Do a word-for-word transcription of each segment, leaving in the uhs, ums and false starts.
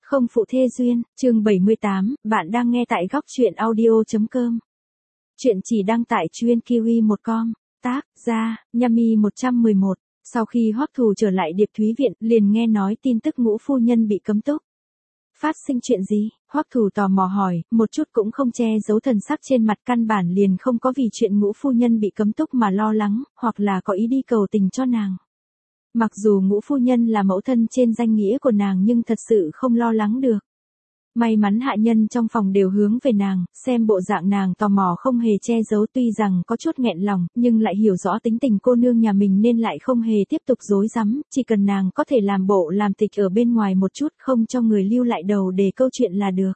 Không phụ thê duyên, chương bảy mươi tám, bạn đang nghe tại góc truyện audio.com. Chuyện chỉ đăng tại chuyên kiwi một com, tác, ra, Yami một trăm mười một. Sau khi Hoắc Thù trở lại Điệp Thúy Viện, liền nghe nói tin tức Ngũ phu nhân bị cấm túc. Phát sinh chuyện gì? Hoắc Thù tò mò hỏi, một chút cũng không che giấu thần sắc trên mặt, căn bản liền không có vì chuyện Ngũ phu nhân bị cấm túc mà lo lắng, hoặc là có ý đi cầu tình cho nàng. Mặc dù Ngũ phu nhân là mẫu thân trên danh nghĩa của nàng nhưng thật sự không lo lắng được. May mắn hạ nhân trong phòng đều hướng về nàng, xem bộ dạng nàng tò mò không hề che giấu, tuy rằng có chút nghẹn lòng, nhưng lại hiểu rõ tính tình cô nương nhà mình nên lại không hề tiếp tục dối rắm, chỉ cần nàng có thể làm bộ làm tịch ở bên ngoài một chút, không cho người lưu lại đầu để câu chuyện là được.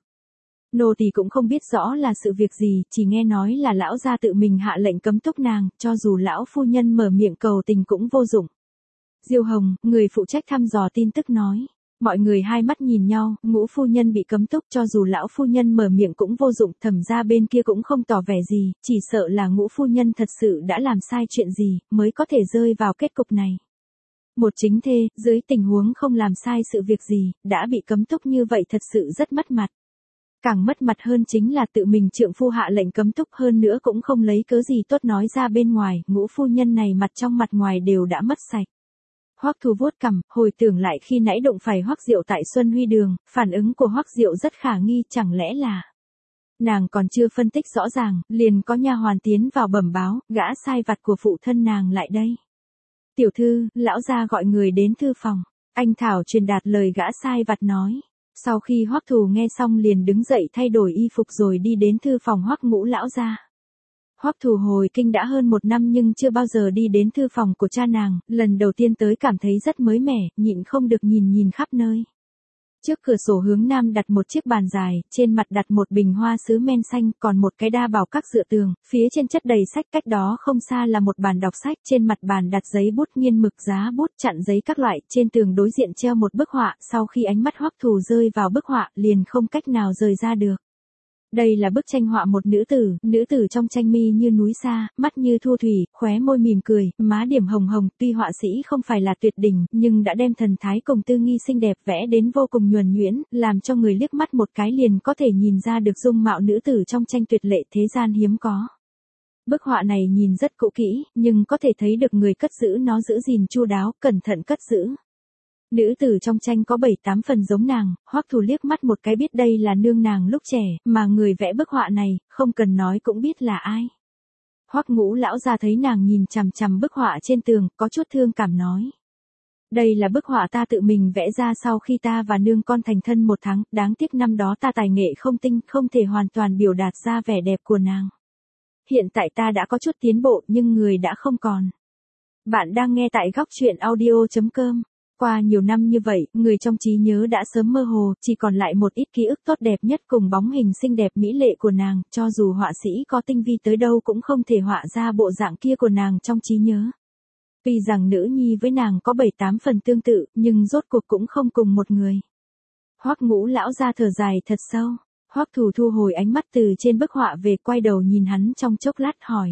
Nô tỳ cũng không biết rõ là sự việc gì, chỉ nghe nói là lão gia tự mình hạ lệnh cấm túc nàng, cho dù lão phu nhân mở miệng cầu tình cũng vô dụng. Diêu Hồng, người phụ trách thăm dò tin tức nói. Mọi người hai mắt nhìn nhau, Ngũ phu nhân bị cấm túc, cho dù lão phu nhân mở miệng cũng vô dụng, Thẩm gia bên kia cũng không tỏ vẻ gì, chỉ sợ là Ngũ phu nhân thật sự đã làm sai chuyện gì, mới có thể rơi vào kết cục này. Một chính thê, dưới tình huống không làm sai sự việc gì, đã bị cấm túc như vậy thật sự rất mất mặt. Càng mất mặt hơn chính là tự mình trượng phu hạ lệnh cấm túc, hơn nữa cũng không lấy cớ gì tốt nói ra bên ngoài, Ngũ phu nhân này mặt trong mặt ngoài đều đã mất sạch. Hoắc Thù vuốt cằm, hồi tưởng lại khi nãy đụng phải Hoắc Diệu tại Xuân Huy Đường, phản ứng của Hoắc Diệu rất khả nghi, chẳng lẽ là... Nàng còn chưa phân tích rõ ràng, liền có nha hoàn tiến vào bẩm báo, gã sai vặt của phụ thân nàng lại đây. Tiểu thư, lão gia gọi người đến thư phòng. Anh Thảo truyền đạt lời gã sai vặt nói. Sau khi Hoắc Thù nghe xong liền đứng dậy thay đổi y phục rồi đi đến thư phòng Hoắc Ngũ lão gia. Hoắc Thù hồi kinh đã hơn một năm nhưng chưa bao giờ đi đến thư phòng của cha nàng, lần đầu tiên tới cảm thấy rất mới mẻ, nhịn không được nhìn nhìn khắp nơi. Trước cửa sổ hướng nam đặt một chiếc bàn dài, trên mặt đặt một bình hoa sứ men xanh, còn một cái đa bảo các dựa tường, phía trên chất đầy sách, cách đó không xa là một bàn đọc sách, trên mặt bàn đặt giấy bút nghiên mực, giá bút, chặn giấy các loại, trên tường đối diện treo một bức họa, sau khi ánh mắt Hoắc Thù rơi vào bức họa, liền không cách nào rời ra được. Đây là bức tranh họa một nữ tử, nữ tử trong tranh mi như núi xa, mắt như thu thủy, khóe môi mỉm cười, má điểm hồng hồng, tuy họa sĩ không phải là tuyệt đỉnh, nhưng đã đem thần thái cùng tư nghi xinh đẹp vẽ đến vô cùng nhuần nhuyễn, làm cho người liếc mắt một cái liền có thể nhìn ra được dung mạo nữ tử trong tranh tuyệt lệ thế gian hiếm có. Bức họa này nhìn rất cũ kỹ, nhưng có thể thấy được người cất giữ nó giữ gìn chu đáo, cẩn thận cất giữ. Nữ tử trong tranh có bảy tám phần giống nàng, Hoắc Thù liếc mắt một cái biết đây là nương nàng lúc trẻ, mà người vẽ bức họa này, không cần nói cũng biết là ai. Hoắc Ngũ lão gia thấy nàng nhìn chằm chằm bức họa trên tường, có chút thương cảm nói. Đây là bức họa ta tự mình vẽ ra sau khi ta và nương con thành thân một tháng, đáng tiếc năm đó ta tài nghệ không tinh, không thể hoàn toàn biểu đạt ra vẻ đẹp của nàng. Hiện tại ta đã có chút tiến bộ nhưng người đã không còn. Bạn đang nghe tại góc truyện audio.com. Qua nhiều năm như vậy, người trong trí nhớ đã sớm mơ hồ, chỉ còn lại một ít ký ức tốt đẹp nhất cùng bóng hình xinh đẹp mỹ lệ của nàng, cho dù họa sĩ có tinh vi tới đâu cũng không thể họa ra bộ dạng kia của nàng trong trí nhớ. Tuy rằng nữ nhi với nàng có bảy tám phần tương tự, nhưng rốt cuộc cũng không cùng một người. Hoắc Ngũ lão gia thở dài thật sâu, Hoắc Thù thu hồi ánh mắt từ trên bức họa về, quay đầu nhìn hắn trong chốc lát hỏi.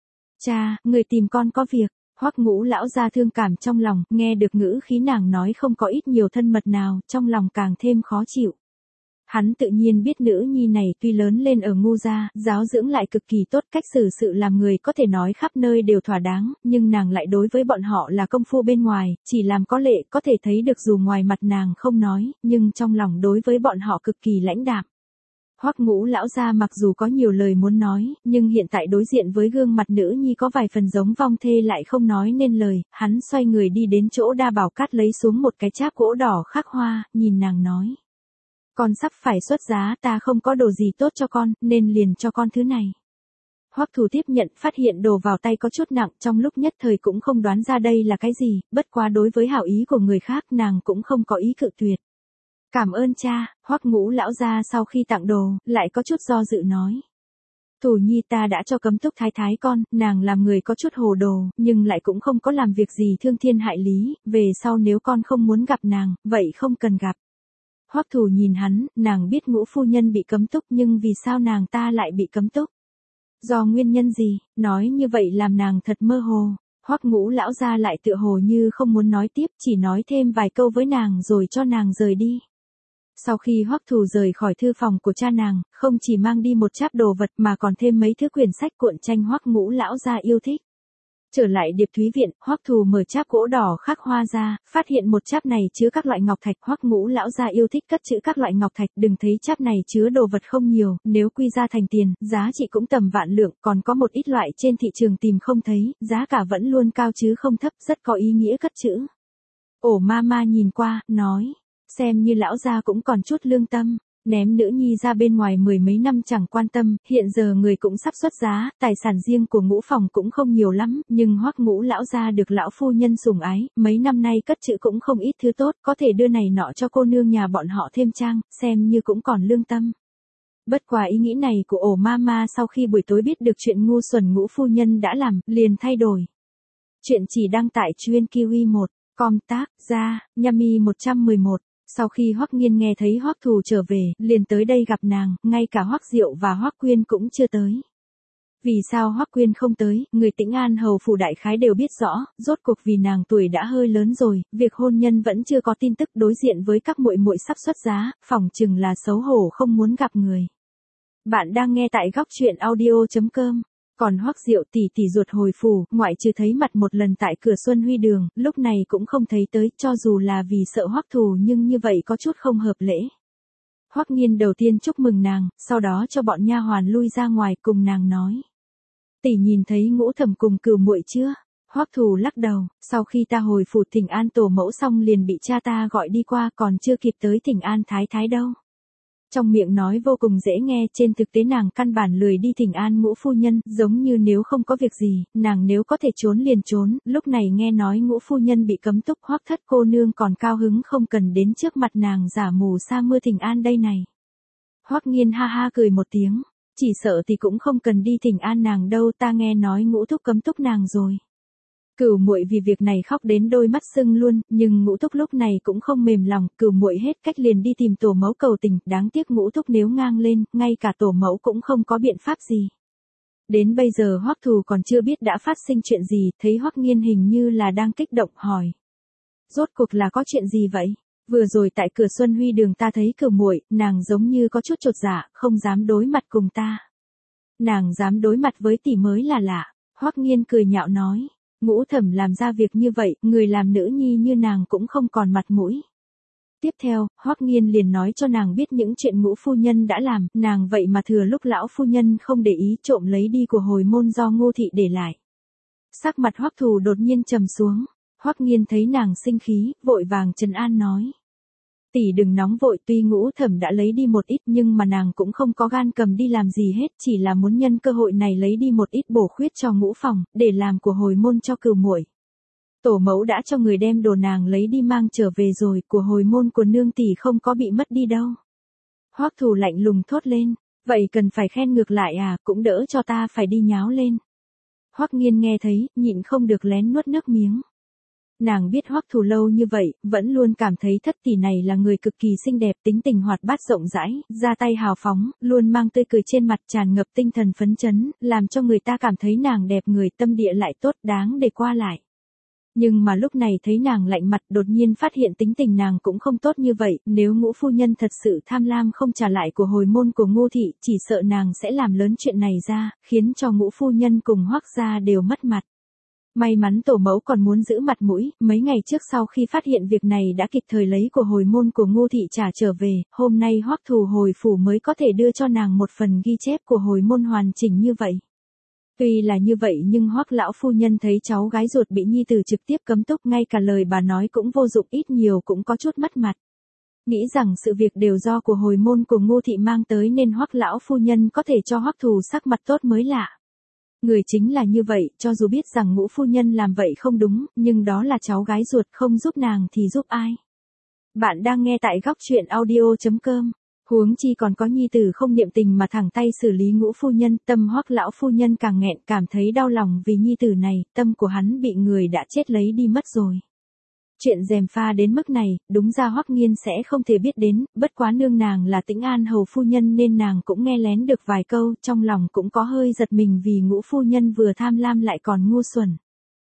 Cha, người tìm con có việc. Hoắc Ngũ lão gia thương cảm trong lòng, nghe được ngữ khí nàng nói không có ít nhiều thân mật nào, trong lòng càng thêm khó chịu. Hắn tự nhiên biết nữ nhi này tuy lớn lên ở ngu gia, giáo dưỡng lại cực kỳ tốt, cách xử sự làm người có thể nói khắp nơi đều thỏa đáng, nhưng nàng lại đối với bọn họ là công phu bên ngoài, chỉ làm có lệ, có thể thấy được dù ngoài mặt nàng không nói, nhưng trong lòng đối với bọn họ cực kỳ lãnh đạm. Hoắc Ngũ lão gia mặc dù có nhiều lời muốn nói, nhưng hiện tại đối diện với gương mặt nữ nhi có vài phần giống vong thê lại không nói nên lời, hắn xoay người đi đến chỗ đa bảo cát lấy xuống một cái cháp gỗ đỏ khắc hoa, nhìn nàng nói. Con sắp phải xuất giá, ta không có đồ gì tốt cho con, nên liền cho con thứ này. Hoắc Thù tiếp nhận, phát hiện đồ vào tay có chút nặng, trong lúc nhất thời cũng không đoán ra đây là cái gì, bất quá đối với hảo ý của người khác nàng cũng không có ý cự tuyệt. Cảm ơn cha, Hoắc Ngũ lão gia sau khi tặng đồ, lại có chút do dự nói. Thù nhi ta đã cho cấm túc thái thái con, nàng làm người có chút hồ đồ, nhưng lại cũng không có làm việc gì thương thiên hại lý, về sau nếu con không muốn gặp nàng, vậy không cần gặp. Hoắc Thù nhìn hắn, nàng biết Ngũ phu nhân bị cấm túc nhưng vì sao nàng ta lại bị cấm túc? Do nguyên nhân gì? Nói như vậy làm nàng thật mơ hồ. Hoắc Ngũ lão gia lại tựa hồ như không muốn nói tiếp, chỉ nói thêm vài câu với nàng rồi cho nàng rời đi. Sau khi Hoắc Thù rời khỏi thư phòng của cha nàng, không chỉ mang đi một cháp đồ vật mà còn thêm mấy thứ quyển sách cuộn tranh Hoắc Ngũ lão gia yêu thích. Trở lại Điệp Thúy viện, Hoắc Thù mở cháp gỗ đỏ khắc hoa ra, phát hiện một cháp này chứa các loại ngọc thạch. Hoắc Ngũ lão gia yêu thích cất trữ các loại ngọc thạch, đừng thấy cháp này chứa đồ vật không nhiều, nếu quy ra thành tiền, giá trị cũng tầm vạn lượng, còn có một ít loại trên thị trường tìm không thấy, giá cả vẫn luôn cao chứ không thấp, rất có ý nghĩa cất trữ. Ổ ma ma nhìn qua, nói, xem như lão gia cũng còn chút lương tâm. Ném nữ nhi ra bên ngoài mười mấy năm chẳng quan tâm, hiện giờ người cũng sắp xuất giá, tài sản riêng của Ngũ phòng cũng không nhiều lắm, nhưng Hoắc Ngũ lão gia được lão phu nhân sủng ái, mấy năm nay cất trữ cũng không ít thứ tốt, có thể đưa này nọ cho cô nương nhà bọn họ thêm trang, xem như cũng còn lương tâm. Bất quá ý nghĩ này của ổ ma ma sau khi buổi tối biết được chuyện ngu xuẩn Ngũ phu nhân đã làm, liền thay đổi. Chuyện chỉ đăng tại Truyện Kiwi một, com tác ra, Yami một trăm mười một. Sau khi Hoắc Nghiên nghe thấy Hoắc Thù trở về, liền tới đây gặp nàng, ngay cả Hoắc Diệu và Hoắc Quyên cũng chưa tới. Vì sao Hoắc Quyên không tới, người Tĩnh An hầu phủ đại khái đều biết rõ, rốt cuộc vì nàng tuổi đã hơi lớn rồi, việc hôn nhân vẫn chưa có tin tức, đối diện với các muội muội sắp xuất giá, phỏng chừng là xấu hổ không muốn gặp người. Bạn đang nghe tại góc truyện audio chấm com. Còn Hoắc Diệu tỷ tỷ ruột hồi phủ, ngoại trừ thấy mặt một lần tại cửa Xuân Huy đường, lúc này cũng không thấy tới, cho dù là vì sợ Hoắc Thù nhưng như vậy có chút không hợp lễ. Hoắc Nghiên đầu tiên chúc mừng nàng, sau đó cho bọn nha hoàn lui ra ngoài cùng nàng nói. Tỷ nhìn thấy Ngũ thẩm cùng Cửu muội chưa? Hoắc Thù lắc đầu, sau khi ta hồi phủ thỉnh an tổ mẫu xong liền bị cha ta gọi đi qua, còn chưa kịp tới thỉnh an thái thái đâu. Trong miệng nói vô cùng dễ nghe, trên thực tế nàng căn bản lười đi thỉnh an Ngũ phu nhân, giống như nếu không có việc gì, nàng nếu có thể trốn liền trốn, lúc này nghe nói Ngũ phu nhân bị cấm túc, Hoắc thất cô nương còn cao hứng không cần đến trước mặt nàng giả mù sa mưa thỉnh an đây này. Hoắc Nghiên ha ha cười một tiếng, chỉ sợ thì cũng không cần đi thỉnh an nàng đâu, ta nghe nói Ngũ thúc cấm túc nàng rồi. Cửu muội vì việc này khóc đến đôi mắt sưng luôn, nhưng Ngũ thúc lúc này cũng không mềm lòng, Cửu muội hết cách liền đi tìm tổ mẫu cầu tình, đáng tiếc Ngũ thúc nếu ngang lên, ngay cả tổ mẫu cũng không có biện pháp gì. Đến bây giờ Hoắc Thù còn chưa biết đã phát sinh chuyện gì, thấy Hoắc Nghiên hình như là đang kích động hỏi. Rốt cuộc là có chuyện gì vậy? Vừa rồi tại cửa Xuân Huy đường ta thấy Cửu muội, nàng giống như có chút chột dạ, không dám đối mặt cùng ta. Nàng dám đối mặt với tỷ mới là lạ. Hoắc Nghiên cười nhạo nói. Ngũ thẩm làm ra việc như vậy, người làm nữ nhi như nàng cũng không còn mặt mũi. Tiếp theo, Hoắc Nghiên liền nói cho nàng biết những chuyện Ngũ phu nhân đã làm, nàng vậy mà thừa lúc lão phu nhân không để ý trộm lấy đi của hồi môn do Ngô thị để lại. Sắc mặt Hoắc Thù đột nhiên trầm xuống, Hoắc Nghiên thấy nàng sinh khí, vội vàng trấn an nói. Tỷ đừng nóng vội, tuy Ngũ thẩm đã lấy đi một ít nhưng mà nàng cũng không có gan cầm đi làm gì hết, chỉ là muốn nhân cơ hội này lấy đi một ít bổ khuyết cho Ngũ phòng, để làm của hồi môn cho Cửu muội. Tổ mẫu đã cho người đem đồ nàng lấy đi mang trở về rồi, của hồi môn của nương tỷ không có bị mất đi đâu. Hoắc Thù lạnh lùng thốt lên, vậy cần phải khen ngược lại à, cũng đỡ cho ta phải đi nháo lên. Hoắc Nghiên nghe thấy, nhịn không được lén nuốt nước miếng. Nàng biết Hoắc Thù lâu như vậy, vẫn luôn cảm thấy thất tỷ này là người cực kỳ xinh đẹp, tính tình hoạt bát rộng rãi, ra tay hào phóng, luôn mang tươi cười trên mặt, tràn ngập tinh thần phấn chấn, làm cho người ta cảm thấy nàng đẹp người, tâm địa lại tốt, đáng để qua lại. Nhưng mà lúc này thấy nàng lạnh mặt, đột nhiên phát hiện tính tình nàng cũng không tốt như vậy, nếu Ngũ phu nhân thật sự tham lam không trả lại của hồi môn của Ngô thị, chỉ sợ nàng sẽ làm lớn chuyện này ra, khiến cho Ngũ phu nhân cùng Hoắc gia đều mất mặt. May mắn tổ mẫu còn muốn giữ mặt mũi, mấy ngày trước sau khi phát hiện việc này đã kịp thời lấy của hồi môn của Ngô thị trả trở về, hôm nay Hoắc Thù hồi phủ mới có thể đưa cho nàng một phần ghi chép của hồi môn hoàn chỉnh như vậy. Tuy là như vậy nhưng Hoắc lão phu nhân thấy cháu gái ruột bị nhi tử trực tiếp cấm túc, ngay cả lời bà nói cũng vô dụng, ít nhiều cũng có chút mất mặt. Nghĩ rằng sự việc đều do của hồi môn của Ngô thị mang tới nên Hoắc lão phu nhân có thể cho Hoắc Thù sắc mặt tốt mới lạ. Người chính là như vậy, cho dù biết rằng Ngũ phu nhân làm vậy không đúng, nhưng đó là cháu gái ruột, không giúp nàng thì giúp ai. Bạn đang nghe tại góc truyện audio chấm com. Huống chi còn có nhi tử không niệm tình mà thẳng tay xử lý Ngũ phu nhân, tâm Hoắc lão phu nhân càng nghẹn, cảm thấy đau lòng vì nhi tử này, tâm của hắn bị người đã chết lấy đi mất rồi. Chuyện gièm pha đến mức này, đúng ra Hoắc Nghiên sẽ không thể biết đến, bất quá nương nàng là Tĩnh An hầu phu nhân nên nàng cũng nghe lén được vài câu, trong lòng cũng có hơi giật mình vì Ngũ phu nhân vừa tham lam lại còn ngu xuẩn.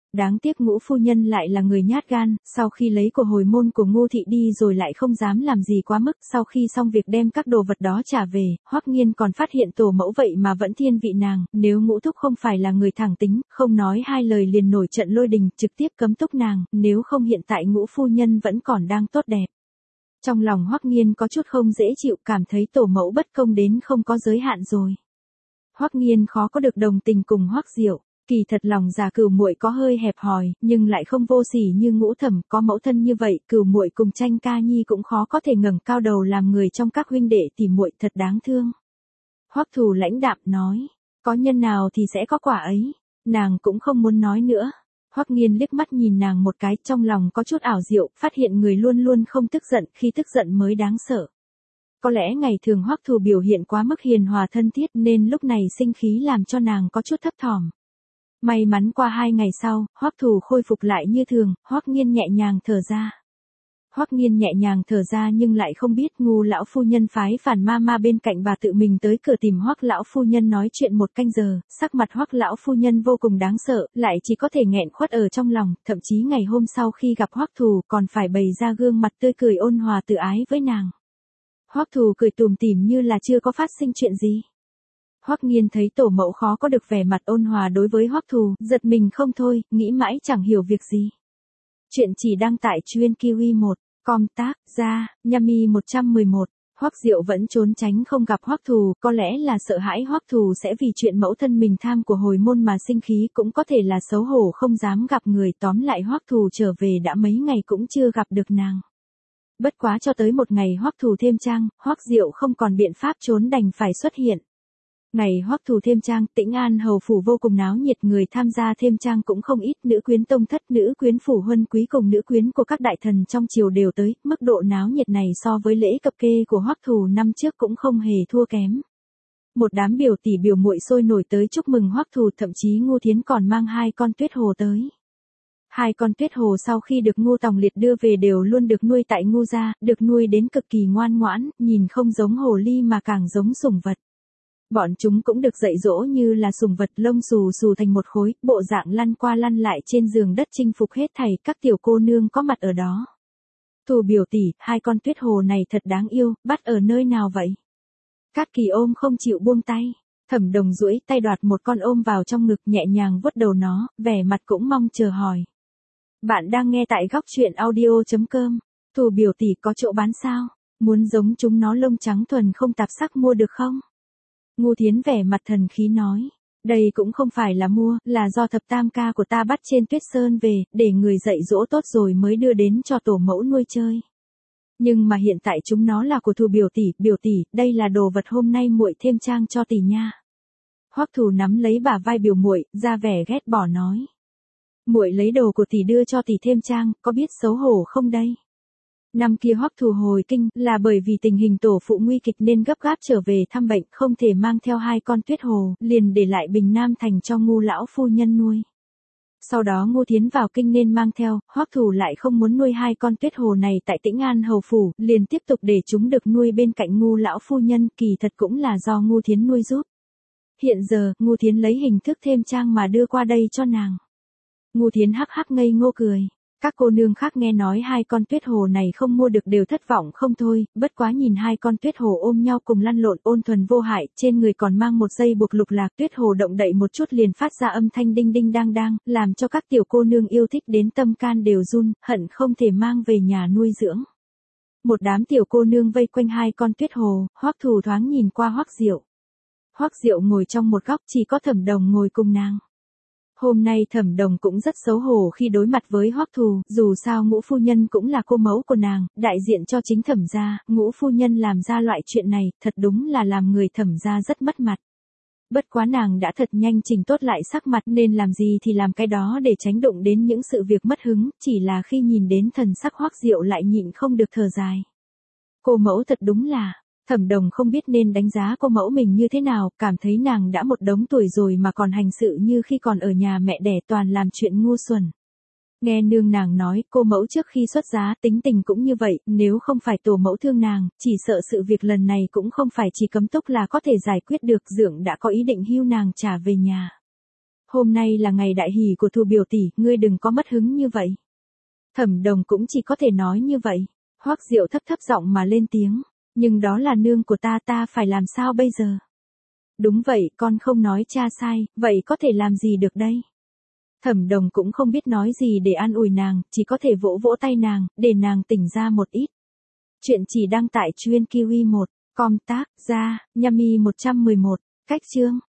Đáng tiếc Ngũ phu nhân lại là người nhát gan, sau khi lấy của hồi môn của Ngô thị đi rồi lại không dám làm gì quá mức, sau khi xong việc đem các đồ vật đó trả về, Hoắc Nghiên còn phát hiện tổ mẫu vậy mà vẫn thiên vị nàng, nếu Ngũ thúc không phải là người thẳng tính, không nói hai lời liền nổi trận lôi đình, trực tiếp cấm túc nàng, nếu không hiện tại Ngũ phu nhân vẫn còn đang tốt đẹp. Trong lòng Hoắc Nghiên có chút không dễ chịu, cảm thấy tổ mẫu bất công đến không có giới hạn rồi. Hoắc Nghiên khó có được đồng tình cùng Hoắc Diệu. Kỳ thật lòng già Cửu muội có hơi hẹp hòi, nhưng lại không vô sỉ như Ngũ thẩm, có mẫu thân như vậy, Cửu muội cùng Tranh ca nhi cũng khó có thể ngẩng cao đầu làm người trong các huynh đệ tỷ muội, thật đáng thương. Hoắc Thù lãnh đạm nói, có nhân nào thì sẽ có quả ấy, nàng cũng không muốn nói nữa. Hoắc Nghiên liếc mắt nhìn nàng một cái, trong lòng có chút ảo diệu, phát hiện người luôn luôn không tức giận, khi tức giận mới đáng sợ. Có lẽ ngày thường Hoắc Thù biểu hiện quá mức hiền hòa thân thiết nên lúc này sinh khí làm cho nàng có chút thấp thỏm. May mắn qua hai ngày sau, Hoắc Thù khôi phục lại như thường, Hoắc Nghiên nhẹ nhàng thở ra. Hoắc Nghiên nhẹ nhàng thở ra nhưng lại không biết Ngu lão phu nhân phái Phản ma ma bên cạnh bà tự mình tới cửa tìm Hoắc lão phu nhân nói chuyện một canh giờ, sắc mặt Hoắc lão phu nhân vô cùng đáng sợ, lại chỉ có thể nghẹn khuất ở trong lòng, thậm chí ngày hôm sau khi gặp Hoắc Thù còn phải bày ra gương mặt tươi cười ôn hòa tự ái với nàng. Hoắc Thù cười tủm tỉm như là chưa có phát sinh chuyện gì. Hoắc Nghiên thấy tổ mẫu khó có được vẻ mặt ôn hòa đối với Hoắc Thù, giật mình không thôi, nghĩ mãi chẳng hiểu việc gì. Chuyện chỉ đăng tại Truyện Kiwi một, com tác ra, Yami một trăm mười một. Hoắc Diệu vẫn trốn tránh không gặp Hoắc Thù, có lẽ là sợ hãi Hoắc Thù sẽ vì chuyện mẫu thân mình tham của hồi môn mà sinh khí, cũng có thể là xấu hổ không dám gặp người, tóm lại Hoắc Thù trở về đã mấy ngày cũng chưa gặp được nàng. Bất quá cho tới một ngày Hoắc Thù thêm trang, Hoắc Diệu không còn biện pháp trốn đành phải xuất hiện. Ngày Hoắc Thù thêm trang, Tĩnh An hầu phủ vô cùng náo nhiệt, người tham gia thêm trang cũng không ít, nữ quyến tông thất, nữ quyến phủ huân quý cùng nữ quyến của các đại thần trong triều đều tới, mức độ náo nhiệt này so với lễ cập kê của Hoắc Thù năm trước cũng không hề thua kém. Một đám biểu tỷ biểu muội sôi nổi tới chúc mừng Hoắc Thù, thậm chí Ngô Thiến còn mang hai con Tuyết Hồ tới. Hai con Tuyết Hồ sau khi được Ngô Tòng Liệt đưa về đều luôn được nuôi tại Ngô gia, được nuôi đến cực kỳ ngoan ngoãn, nhìn không giống hồ ly mà càng giống sủng vật. Bọn chúng cũng được dạy dỗ như là sủng vật, lông xù xù thành một khối, bộ dạng lăn qua lăn lại trên giường đất chinh phục hết thảy các tiểu cô nương có mặt ở đó. Thù biểu tỷ, hai con Tuyết Hồ này thật đáng yêu, bắt ở nơi nào vậy? Cát Kỳ ôm không chịu buông tay, Thẩm Đồng duỗi tay đoạt một con ôm vào trong ngực, nhẹ nhàng vuốt đầu nó, vẻ mặt cũng mong chờ hỏi. Bạn đang nghe tại góc truyện audio chấm com. Thù biểu tỷ có chỗ bán sao? Muốn giống chúng nó lông trắng thuần không tạp sắc mua được không? Ngô Thiến vẻ mặt thần khí nói, đây cũng không phải là mua, là do thập tam ca của ta bắt trên Tuyết Sơn về, để người dạy dỗ tốt rồi mới đưa đến cho tổ mẫu nuôi chơi. Nhưng mà hiện tại chúng nó là của Thù biểu tỷ, biểu tỷ, đây là đồ vật hôm nay muội thêm trang cho tỷ nha. Hoắc Thù nắm lấy bả vai biểu muội, ra vẻ ghét bỏ nói. Muội lấy đồ của tỷ đưa cho tỷ thêm trang, có biết xấu hổ không đây? Năm kia Hoắc Thù hồi kinh, là bởi vì tình hình tổ phụ nguy kịch nên gấp gáp trở về thăm bệnh, không thể mang theo hai con Tuyết Hồ, liền để lại Bình Nam Thành cho Ngô lão phu nhân nuôi. Sau đó Ngô Thiến vào kinh nên mang theo, Hoắc Thù lại không muốn nuôi hai con Tuyết Hồ này tại Tĩnh An hầu phủ, liền tiếp tục để chúng được nuôi bên cạnh Ngô lão phu nhân, kỳ thật cũng là do Ngô Thiến nuôi giúp. Hiện giờ, Ngô Thiến lấy hình thức thêm trang mà đưa qua đây cho nàng. Ngô Thiến hắc hắc ngây ngô cười. Các cô nương khác nghe nói hai con Tuyết Hồ này không mua được đều thất vọng không thôi, bất quá nhìn hai con Tuyết Hồ ôm nhau cùng lăn lộn ôn thuần vô hại, trên người còn mang một dây buộc lục lạc, Tuyết Hồ động đậy một chút liền phát ra âm thanh đinh đinh đang đang, làm cho các tiểu cô nương yêu thích đến tâm can đều run, hận không thể mang về nhà nuôi dưỡng. Một đám tiểu cô nương vây quanh hai con Tuyết Hồ, Hoắc Thù thoáng nhìn qua Hoắc Diệu. Hoắc Diệu ngồi trong một góc, chỉ có Thẩm Đồng ngồi cùng nàng. Hôm nay Thẩm Đồng cũng rất xấu hổ khi đối mặt với Hoắc Thù, dù sao Ngũ phu nhân cũng là cô mẫu của nàng, đại diện cho chính Thẩm gia, Ngũ phu nhân làm ra loại chuyện này, thật đúng là làm người Thẩm gia rất mất mặt. Bất quá nàng đã thật nhanh chỉnh tốt lại sắc mặt, nên làm gì thì làm cái đó để tránh đụng đến những sự việc mất hứng, chỉ là khi nhìn đến thần sắc Hoắc Diệu lại nhịn không được thở dài. Cô mẫu thật đúng là, Thẩm Đồng không biết nên đánh giá cô mẫu mình như thế nào, cảm thấy nàng đã một đống tuổi rồi mà còn hành sự như khi còn ở nhà mẹ đẻ, toàn làm chuyện ngu xuẩn. Nghe nương nàng nói, cô mẫu trước khi xuất giá tính tình cũng như vậy, nếu không phải tổ mẫu thương nàng, chỉ sợ sự việc lần này cũng không phải chỉ cấm túc là có thể giải quyết được, Dượng đã có ý định hưu nàng trả về nhà. Hôm nay là ngày đại hỷ của Thu biểu tỷ, ngươi đừng có mất hứng như vậy. Thẩm Đồng cũng chỉ có thể nói như vậy. Hoắc Diệu thấp thấp giọng mà lên tiếng, nhưng đó là nương của ta, ta phải làm sao bây giờ? Đúng vậy, con không nói cha sai, vậy có thể làm gì được đây? Thẩm Đồng cũng không biết nói gì để an ủi nàng, chỉ có thể vỗ vỗ tay nàng, để nàng tỉnh ra một ít. Chuyện chỉ đăng tại truyện Kiwi một, com tác, ra, Yami một trăm mười một, cách chương.